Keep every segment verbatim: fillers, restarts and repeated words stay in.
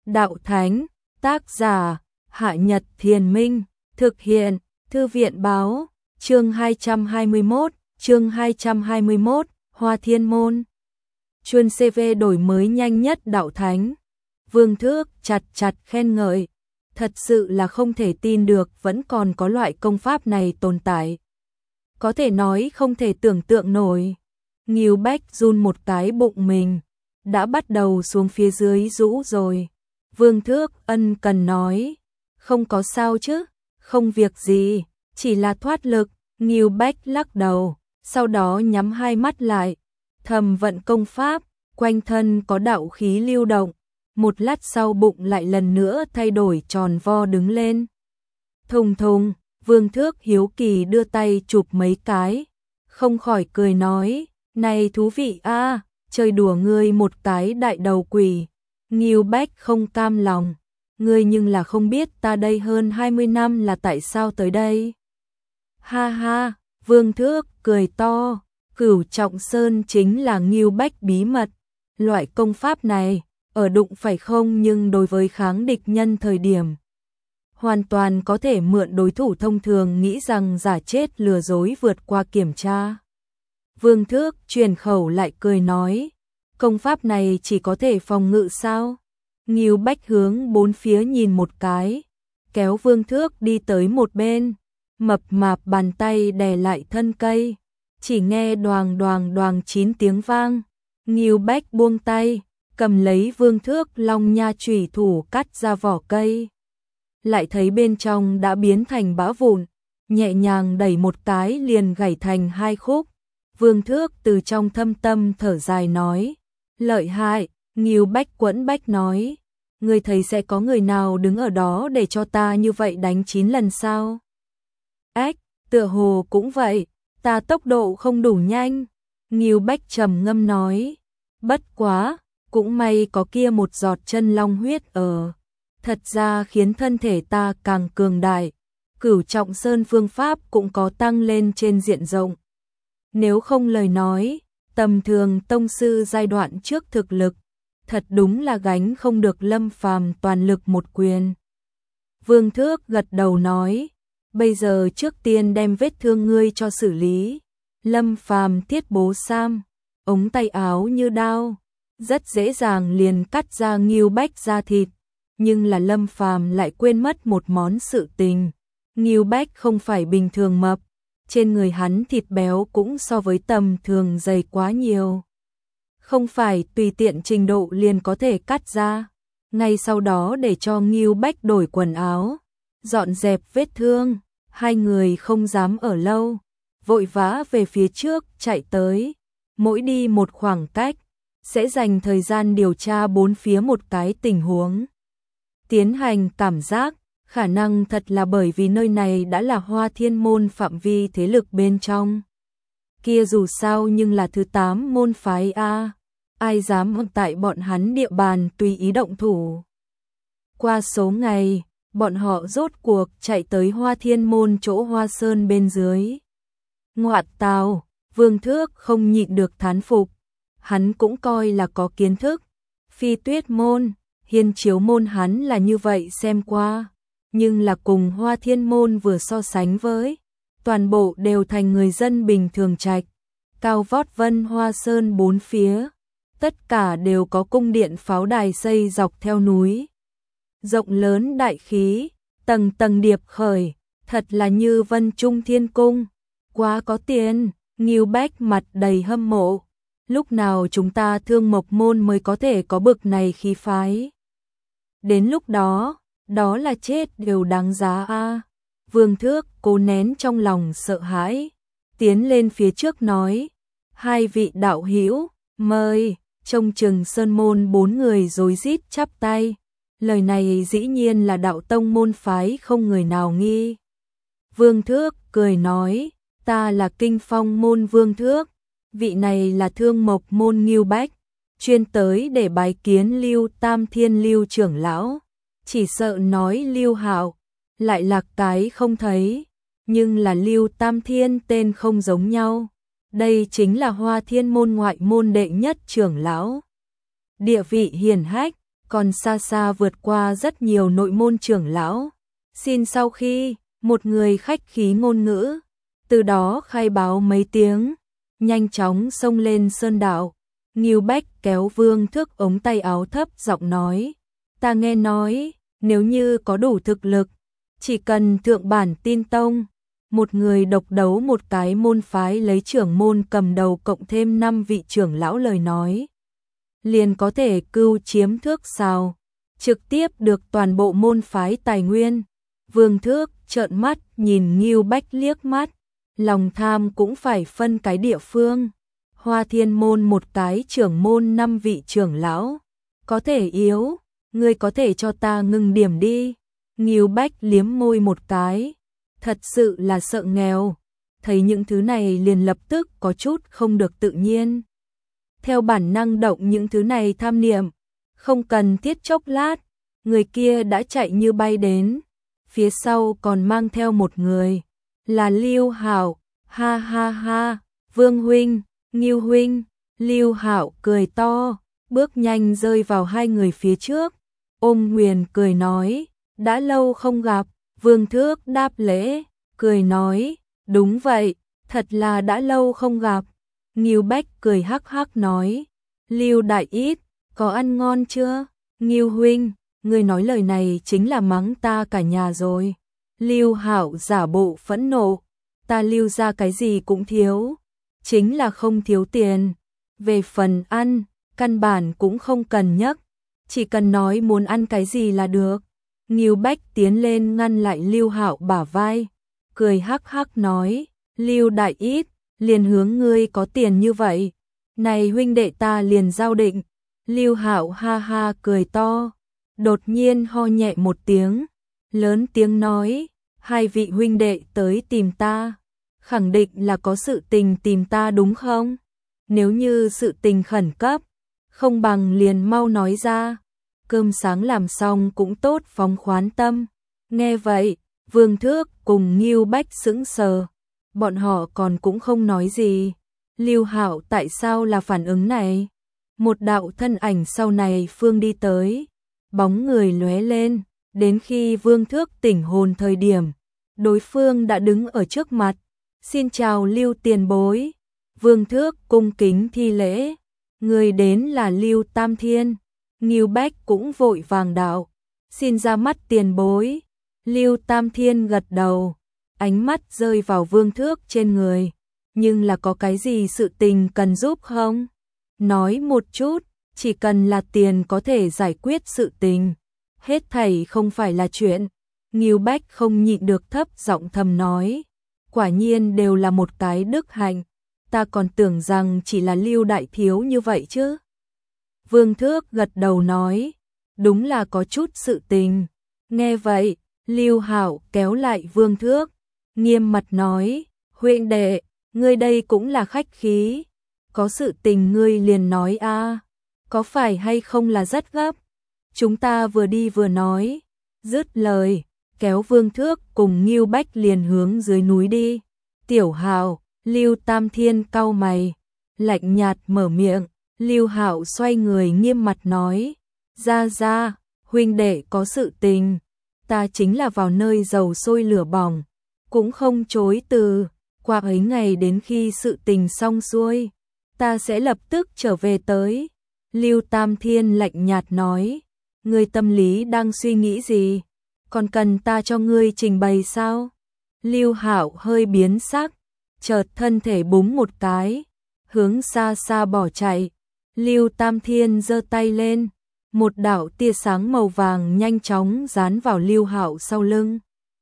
Đạo Thánh, tác giả, Hạ Nhật Thiền Minh, thực hiện, Thư viện Báo, chương hai trăm hai mươi mốt, chương hai trăm hai mươi mốt, Hoa Thiên Môn. Chuyên xê vê đổi mới nhanh nhất Đạo Thánh. Vương Thước chặt chặt khen ngợi. Thật sự là không thể tin được vẫn còn có loại công pháp này tồn tại. Có thể nói không thể tưởng tượng nổi. Ngưu Bách run một cái bụng mình. Đã bắt đầu xuống phía dưới rũ rồi. Vương Thước ân cần nói. Không có sao chứ, không việc gì, chỉ là thoát lực. Ngưu Bách lắc đầu, sau đó nhắm hai mắt lại. Thầm vận công pháp, quanh thân có đạo khí lưu động. Một lát sau bụng lại lần nữa thay đổi tròn vo đứng lên. Thùng thùng, Vương Thước hiếu kỳ đưa tay chụp mấy cái. Không khỏi cười nói, này thú vị a, à, chơi đùa ngươi một cái đại đầu quỷ. Ngưu Bách không cam lòng, ngươi nhưng là không biết ta đây hơn hai mươi năm là tại sao tới đây. Ha ha, Vương Thước cười to, Cửu Trọng Sơn chính là Ngưu Bách bí mật. Loại công pháp này, ở đụng phải không nhưng đối với kháng địch nhân thời điểm, hoàn toàn có thể mượn đối thủ thông thường nghĩ rằng giả chết lừa dối vượt qua kiểm tra. Vương Thước truyền khẩu lại cười nói, công pháp này chỉ có thể phòng ngự sao? Ngưu Bách hướng bốn phía nhìn một cái, kéo Vương Thước đi tới một bên, mập mạp bàn tay đè lại thân cây, chỉ nghe đoàng đoàng đoàng chín tiếng vang. Ngưu Bách buông tay, cầm lấy Vương Thước long nha chủy thủ cắt ra vỏ cây. Lại thấy bên trong đã biến thành bã vụn, nhẹ nhàng đẩy một cái liền gãy thành hai khúc. Vương Thước từ trong thâm tâm thở dài nói, lợi hại. Ngưu Bách quẫn bách nói, ngươi thấy sẽ có người nào đứng ở đó để cho ta như vậy đánh chín lần sao? Ách, tựa hồ cũng vậy, ta tốc độ không đủ nhanh. Ngưu Bách trầm ngâm nói, bất quá, cũng may có kia một giọt chân long huyết ở. Thật ra khiến thân thể ta càng cường đại, Cửu Trọng Sơn phương pháp cũng có tăng lên trên diện rộng. Nếu không lời nói, tầm thường tông sư giai đoạn trước thực lực, thật đúng là gánh không được Lâm Phàm toàn lực một quyền. Vương Thước gật đầu nói, bây giờ trước tiên đem vết thương ngươi cho xử lý. Lâm Phàm thiết bố sam, ống tay áo như đao, rất dễ dàng liền cắt ra Ngưu Bách da thịt, nhưng là Lâm Phàm lại quên mất một món sự tình. Ngưu Bách không phải bình thường mập, trên người hắn thịt béo cũng so với tầm thường dày quá nhiều. Không phải tùy tiện trình độ liền có thể cắt ra. Ngay sau đó để cho Ngưu Bách đổi quần áo, dọn dẹp vết thương, hai người không dám ở lâu, vội vã về phía trước chạy tới. Mỗi đi một khoảng cách, sẽ dành thời gian điều tra bốn phía một cái tình huống. Tiến hành cảm giác, khả năng thật là bởi vì nơi này đã là Hoa Thiên Môn phạm vi thế lực bên trong. Kia dù sao nhưng là thứ tám môn phái A, ai dám tại bọn hắn địa bàn tùy ý động thủ. Qua số ngày, bọn họ rốt cuộc chạy tới Hoa Thiên Môn chỗ Hoa Sơn bên dưới. Ngoạt tào, Vương Thước không nhịn được thán phục. Hắn cũng coi là có kiến thức. Phi Tuyết Môn, Hiên Chiếu Môn hắn là như vậy xem qua. Nhưng là cùng Hoa Thiên Môn vừa so sánh với, toàn bộ đều thành người dân bình thường trạch. Cao vót Vân Hoa Sơn bốn phía, tất cả đều có cung điện pháo đài xây dọc theo núi. Rộng lớn đại khí, tầng tầng điệp khởi, thật là như Vân Trung Thiên Cung. Quá có tiền. Ngưu Bách mặt đầy hâm mộ. Lúc nào chúng ta Thương Mộc Môn mới có thể có bực này khí phái? Đến lúc đó, đó là chết đều đáng giá a. Vương Thước cố nén trong lòng sợ hãi, tiến lên phía trước nói, hai vị đạo hữu, mời. Trông chừng Sơn Môn bốn người rối rít chắp tay. Lời này dĩ nhiên là đạo tông môn phái không người nào nghi. Vương Thước cười nói, ta là Kinh Phong Môn Vương Thước, vị này là Thương Mộc Môn Ngưu Bách, chuyên tới để bái kiến Lưu Tam Thiên Lưu trưởng lão. Chỉ sợ nói Lưu Hạo, lại lạc cái không thấy, nhưng là Lưu Tam Thiên tên không giống nhau. Đây chính là Hoa Thiên Môn ngoại môn đệ nhất trưởng lão, địa vị hiển hách, còn xa xa vượt qua rất nhiều nội môn trưởng lão. Xin sau khi, một người khách khí ngôn ngữ, từ đó khai báo mấy tiếng, nhanh chóng xông lên sơn đạo. Ngưu Bách kéo Vương Thước ống tay áo thấp giọng nói, ta nghe nói, nếu như có đủ thực lực, chỉ cần thượng bản tin tông, một người độc đấu một cái môn phái lấy trưởng môn cầm đầu cộng thêm năm vị trưởng lão lời nói, liền có thể cưu chiếm Thước Sào, trực tiếp được toàn bộ môn phái tài nguyên. Vương Thước trợn mắt nhìn Ngưu Bách liếc mắt, lòng tham cũng phải phân cái địa phương. Hoa Thiên môn một cái trưởng môn năm vị trưởng lão, có thể yếu, ngươi có thể cho ta ngừng điểm đi. Ngưu Bách liếm môi một cái, thật sự là sợ nghèo, thấy những thứ này liền lập tức có chút không được tự nhiên. Theo bản năng động những thứ này tham niệm, không cần thiết chốc lát, người kia đã chạy như bay đến, phía sau còn mang theo một người, là Lưu Hạo. Ha ha ha, Vương huynh, Ngưu huynh. Lưu Hạo cười to, bước nhanh rơi vào hai người phía trước, ôm quyền cười nói, đã lâu không gặp. Vương Thước đáp lễ, cười nói, đúng vậy, thật là đã lâu không gặp. Ngưu Bách cười hắc hắc nói, Lưu đại ít, có ăn ngon chưa? Ngưu huynh, người nói lời này chính là mắng ta cả nhà rồi. Lưu Hạo giả bộ phẫn nộ, ta Lưu ra cái gì cũng thiếu, chính là không thiếu tiền. Về phần ăn, căn bản cũng không cần nhắc, chỉ cần nói muốn ăn cái gì là được. Ngưu Bách tiến lên ngăn lại Lưu Hạo bả vai, cười hắc hắc nói, Lưu đại ít, liền hướng ngươi có tiền như vậy, này huynh đệ ta liền giao định. Lưu Hạo ha ha cười to, đột nhiên ho nhẹ một tiếng, lớn tiếng nói, hai vị huynh đệ tới tìm ta, khẳng định là có sự tình tìm ta đúng không? Nếu như sự tình khẩn cấp, không bằng liền mau nói ra, cơm sáng làm xong cũng tốt phóng khoán tâm. Nghe vậy, Vương Thước cùng Ngưu Bách sững sờ, bọn họ còn cũng không nói gì. Lưu Hạo tại sao là phản ứng này? Một đạo thân ảnh sau này phương đi tới, bóng người lóe lên, đến khi Vương Thước tỉnh hồn thời điểm, đối phương đã đứng ở trước mặt. Xin chào Lưu tiền bối. Vương Thước cung kính thi lễ, người đến là Lưu Tam Thiên. Ngưu Bách cũng vội vàng đạo, xin ra mắt tiền bối. Lưu Tam Thiên gật đầu, ánh mắt rơi vào Vương Thước trên người, nhưng là có cái gì sự tình cần giúp không? Nói một chút, chỉ cần là tiền có thể giải quyết sự tình, hết thảy không phải là chuyện. Ngưu Bách không nhịn được thấp giọng thầm nói, quả nhiên đều là một cái đức hạnh, ta còn tưởng rằng chỉ là Lưu đại thiếu như vậy chứ. Vương Thước gật đầu nói, đúng là có chút sự tình. Nghe vậy, Lưu Hạo kéo lại Vương Thước, nghiêm mặt nói, huynh đệ, ngươi đây cũng là khách khí, có sự tình ngươi liền nói a, có phải hay không là rất gấp? Chúng ta vừa đi vừa nói. Dứt lời, kéo Vương Thước cùng Ngưu Bách liền hướng dưới núi đi. Tiểu Hạo, Lưu Tam Thiên cau mày, lạnh nhạt mở miệng. Lưu Hạo xoay người nghiêm mặt nói, ra ra, huynh đệ có sự tình, ta chính là vào nơi dầu sôi lửa bỏng, cũng không chối từ, qua ấy ngày đến khi sự tình xong xuôi, ta sẽ lập tức trở về tới. Lưu Tam Thiên lạnh nhạt nói, ngươi tâm lý đang suy nghĩ gì, còn cần ta cho ngươi trình bày sao? Lưu Hạo hơi biến sắc, chợt thân thể búng một cái, hướng xa xa bỏ chạy. Lưu Tam Thiên giơ tay lên, một đạo tia sáng màu vàng nhanh chóng dán vào Lưu Hạo sau lưng.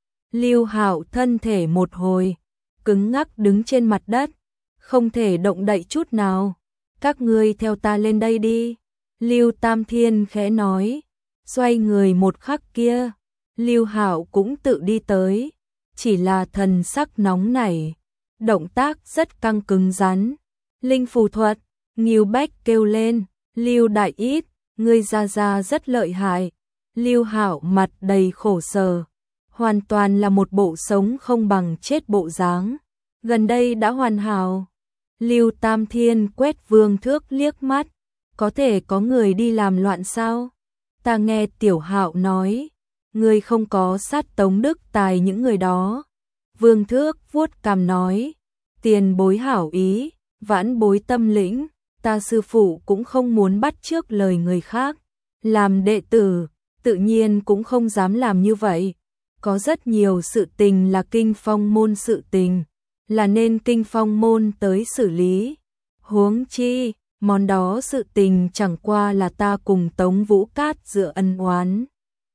Lưu Hạo thân thể một hồi, cứng ngắc đứng trên mặt đất, không thể động đậy chút nào. Các ngươi theo ta lên đây đi. Lưu Tam Thiên khẽ nói, xoay người một khắc kia, Lưu Hạo cũng tự đi tới, chỉ là thần sắc nóng nảy, động tác rất căng cứng rắn. Linh phù thuật. Ngưu Bách kêu lên, Lưu đại ít, ngươi ra ra rất lợi hại. Lưu Hạo mặt đầy khổ sở, hoàn toàn là một bộ sống không bằng chết bộ dáng, gần đây đã hoàn hảo. Lưu Tam Thiên quét Vương Thước liếc mắt, có thể có người đi làm loạn sao? Ta nghe Tiểu Hạo nói, ngươi không có sát Tống Đức Tài những người đó. Vương Thước vuốt cằm nói, tiền bối hảo ý, vãn bối tâm lĩnh, ta sư phụ cũng không muốn bắt chước lời người khác. Làm đệ tử, tự nhiên cũng không dám làm như vậy. Có rất nhiều sự tình là kinh phong môn sự tình, là nên kinh phong môn tới xử lý. Huống chi, món đó sự tình chẳng qua là ta cùng Tống Vũ Cát dựa ân oán.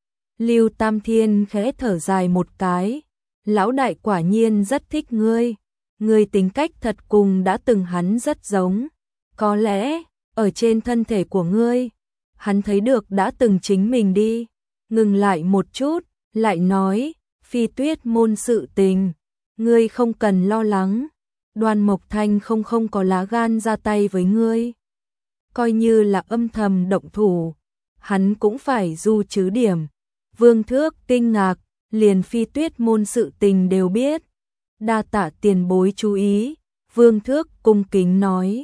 Lưu Tam Thiên khẽ thở dài một cái, lão đại quả nhiên rất thích ngươi, ngươi tính cách thật cùng đã từng hắn rất giống. Có lẽ, ở trên thân thể của ngươi, hắn thấy được đã từng chính mình đi. Ngừng lại một chút, lại nói, Phi Tuyết môn sự tình, ngươi không cần lo lắng. Đoan Mộc Thanh không không có lá gan ra tay với ngươi. Coi như là âm thầm động thủ, hắn cũng phải du chứ điểm. Vương Thước kinh ngạc, liền Phi Tuyết môn sự tình đều biết. Đa tạ tiền bối chú ý, Vương Thước cung kính nói.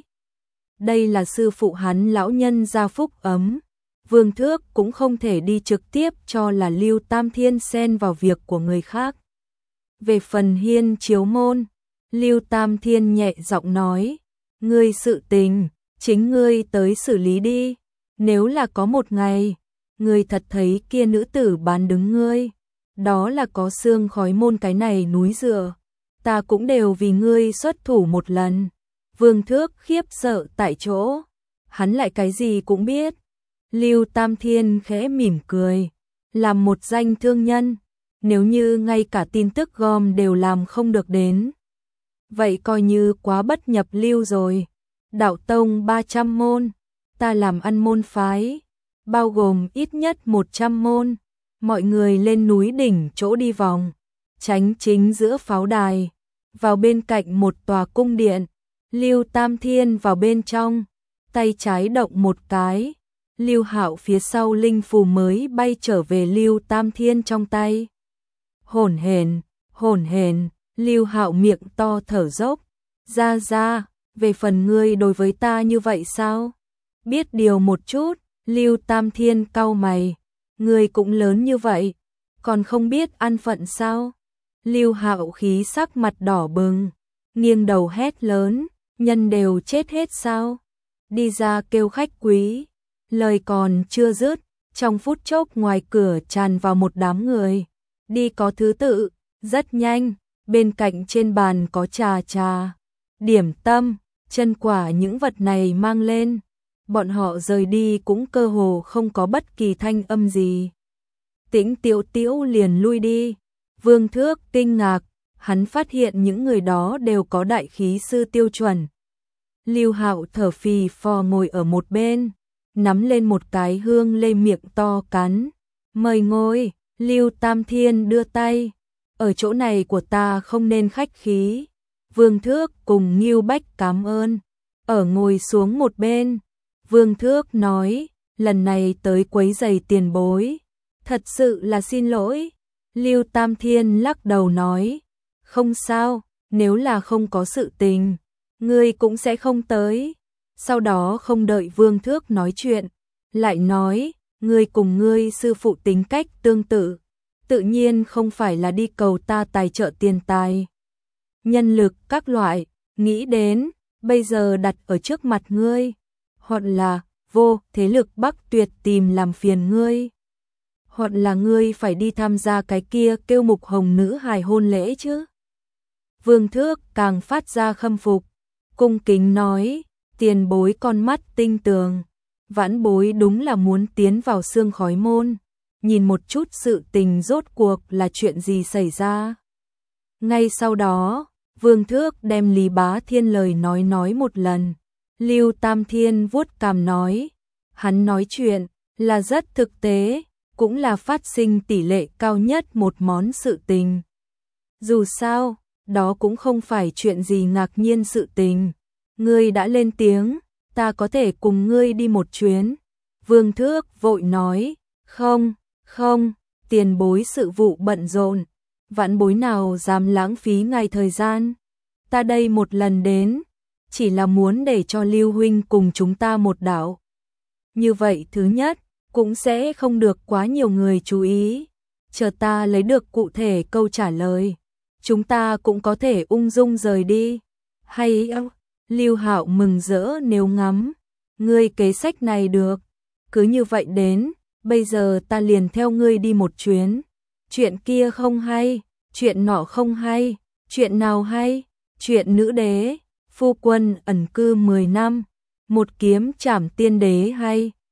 Đây là sư phụ hắn lão nhân gia phúc ấm. Vương Thước cũng không thể đi trực tiếp cho là Lưu Tam Thiên xen vào việc của người khác. Về phần Hiên Chiếu môn, Lưu Tam Thiên nhẹ giọng nói, ngươi sự tình, chính ngươi tới xử lý đi. Nếu là có một ngày, ngươi thật thấy kia nữ tử bán đứng ngươi, đó là có xương khói môn cái này núi dựa, ta cũng đều vì ngươi xuất thủ một lần. Vương Thước khiếp sợ tại chỗ, hắn lại cái gì cũng biết. Lưu Tam Thiên khẽ mỉm cười, làm một danh thương nhân, nếu như ngay cả tin tức gom đều làm không được đến, vậy coi như quá bất nhập lưu rồi. Đạo tông ba trăm môn, ta làm ăn môn phái, bao gồm ít nhất một trăm môn, mọi người lên núi đỉnh chỗ đi vòng, tránh chính giữa pháo đài, vào bên cạnh một tòa cung điện. Lưu Tam Thiên vào bên trong, tay trái động một cái, Lưu Hạo phía sau linh phù mới bay trở về Lưu Tam Thiên trong tay. Hổn hển, hổn hển, Lưu Hạo miệng to thở dốc, ra ra, về phần ngươi đối với ta như vậy sao? Biết điều một chút, Lưu Tam Thiên cau mày, ngươi cũng lớn như vậy, còn không biết an phận sao? Lưu Hạo khí sắc mặt đỏ bừng, nghiêng đầu hét lớn, nhân đều chết hết sao? Đi ra kêu khách quý. Lời còn chưa dứt, trong phút chốc ngoài cửa tràn vào một đám người. Đi có thứ tự, rất nhanh, bên cạnh trên bàn có trà trà, điểm tâm, chân quả những vật này mang lên. Bọn họ rời đi cũng cơ hồ không có bất kỳ thanh âm gì. Tĩnh Tiểu Tiểu liền lui đi. Vương Thước kinh ngạc, hắn phát hiện những người đó đều có đại khí sư tiêu chuẩn. Lưu Hạo thở phì phò ngồi ở một bên, nắm lên một cái hương lê miệng to cắn. Mời ngồi, Lưu Tam Thiên đưa tay. Ở chỗ này của ta không nên khách khí. Vương Thước cùng Ngưu Bách cảm ơn. Ở ngồi xuống một bên. Vương Thước nói, lần này tới quấy rầy tiền bối. Thật sự là xin lỗi. Lưu Tam Thiên lắc đầu nói, không sao, nếu là không có sự tình, ngươi cũng sẽ không tới. Sau đó không đợi Vương Thước nói chuyện, lại nói, ngươi cùng ngươi sư phụ tính cách tương tự, tự nhiên không phải là đi cầu ta tài trợ tiền tài. Nhân lực các loại, nghĩ đến, bây giờ đặt ở trước mặt ngươi, hoặc là vô thế lực Bắc Tuyệt tìm làm phiền ngươi, hoặc là ngươi phải đi tham gia cái kia kêu Mục Hồng nữ hài hôn lễ chứ. Vương Thước càng phát ra khâm phục, cung kính nói, tiền bối con mắt tinh tường, vãn bối đúng là muốn tiến vào xương khói môn, nhìn một chút sự tình rốt cuộc là chuyện gì xảy ra. Ngay sau đó, Vương Thước đem Lý Bá Thiên lời nói nói một lần. Lưu Tam Thiên vuốt cằm nói, hắn nói chuyện là rất thực tế, cũng là phát sinh tỷ lệ cao nhất một món sự tình. Dù sao, đó cũng không phải chuyện gì ngạc nhiên sự tình. Ngươi đã lên tiếng, ta có thể cùng ngươi đi một chuyến. Vương Thước vội nói, không, không, tiền bối sự vụ bận rộn, vãn bối nào dám lãng phí ngày thời gian. Ta đây một lần đến, chỉ là muốn để cho Lưu huynh cùng chúng ta một đạo. Như vậy thứ nhất, cũng sẽ không được quá nhiều người chú ý. Chờ ta lấy được cụ thể câu trả lời, chúng ta cũng có thể ung dung rời đi. Hay ơ, Lưu Hạo mừng rỡ nếu ngắm, ngươi kế sách này được, cứ như vậy đến, bây giờ ta liền theo ngươi đi một chuyến. Chuyện kia không hay, chuyện nọ không hay, chuyện nào hay? Chuyện nữ đế, phu quân ẩn cư mười năm, một kiếm trảm tiên đế hay.